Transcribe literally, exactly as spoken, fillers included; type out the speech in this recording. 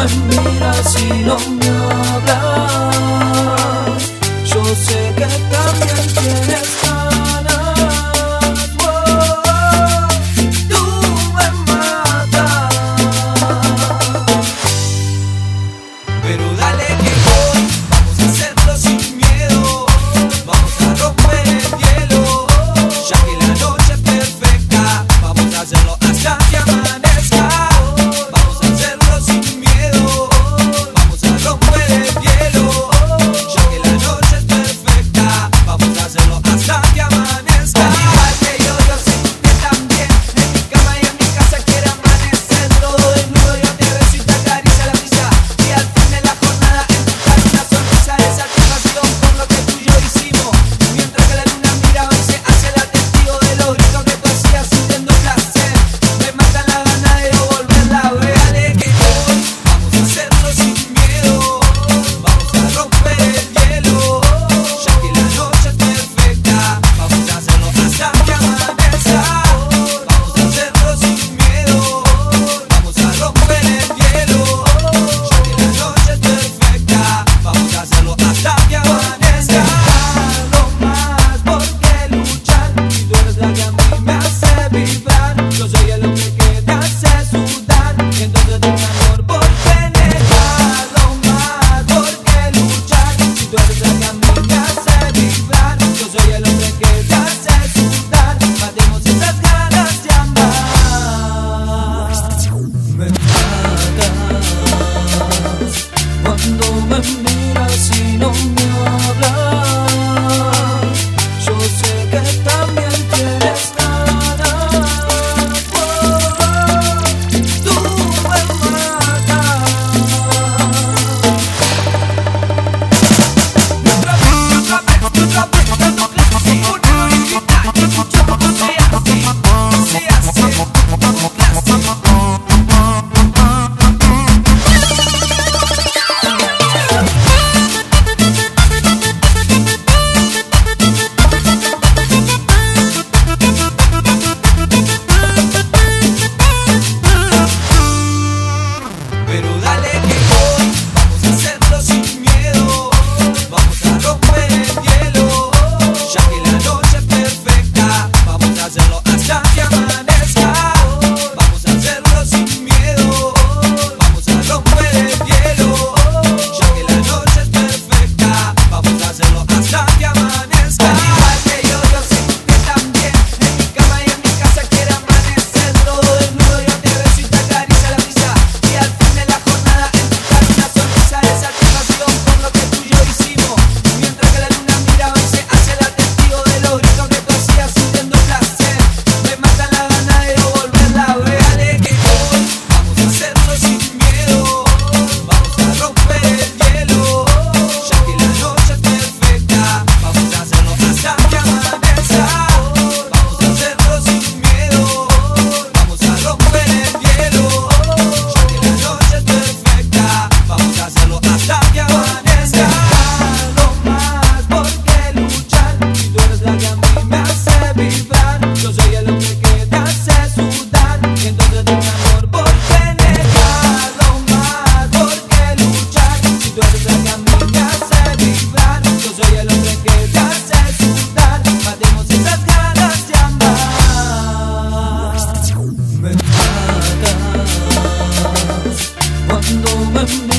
me miras y no me hablas, yo sé que también tienes ganas. Oh, tú me matas, pero dale que hoy vamos a hacerlo sin miedo, vamos a romper el hielo, ya que la noche es perfecta, vamos a hacerlo hasta que amanezca. Vamos a hacerlo sin miedo, vamos a romper el hielo, ya que la noche es perfecta, vamos a hacerlo hasta que amanezca. Al igual que yo, yo sé que también en mi cama y en mi casa quiere amanecer. Todo desnudo yo te beso y te acaricia la brisa, y al fin de la jornada en tu cara una sonrisa de satisfacción por lo que tú y yo hicimos. Mientras que la luna mira y se hace la testigo de los gritos que tú hacías sintiendo placer. Me matan la gana de no volverla a ver. Dale que hoy vamos a hacerlo sin miedo, vamos a romper el hielo, ya que la noche es perfecta, vamos a hacerlo hasta que amanezca. Vamos a hacerlo sin miedo, vamos a romper el hielo, ya que la noche es perfecta, vamos a hacerlo hasta que amanezca. no más por qué luchar, si tú eres la que a mí me hace vibrar, yo soy el hombre que te hace sudar, entonces dime amor, ¿por qué negarlo más? ¿Por qué luchar, si tú eres la que a mí me hace vibrar, yo soy el hombre que te hace sudar, matemos esas ganas de amar. Me matas cuando me miras y no me hablas, yo sé que también tienes ganas. Oh, tú me matas. Otra vez, otra vez, otra vez, dando clases sin una original, que escucho como se hace, se hace, dando clases. Pero dale que hoy vamos a hacerlo sin miedo, vamos a romper el hielo, ya que la noche es perfecta, vamos a hacerlo hasta que amanezca. Vamos a hacerlo sin miedo, vamos a romper el hielo, ya que la noche es perfecta, vamos a hacerlo hasta que amanezca. Al igual que yo, yo sé que también en mi cama y en mi casa quiere amanecer. Todo desnudo yo te beso y te acaricia la brisa, y al fin de la jornada en tu cara una sonrisa de satisfacción por lo que tú y yo hicimos. Mientras que la luna mira y se hace la testigo de los gritos que tú hacías sintiendo placer. Me matan la gana de no volverla a ver. Dale que hoy vamos a hacerlo sin miedo, vamos a romper el hielo, ya que la noche es perfecta, vamos a hacerlo hasta que amanezca. Vamos a hacerlo sin miedo, vamos a romper el hielo, ya que la noche es perfecta, vamos a hacerlo hasta que amanezca. No más por qué luchar, si tú eres la que a mí me hace vibrar, yo soy el hombre que te hace sudar, entonces dime amor, ¿por qué negarlo más? ¿Por qué luchar, si tú eres la que a mí me hace vibrar, yo soy el hombre que te hace sudar, matemos esas ganas de amar. Me matas cuando me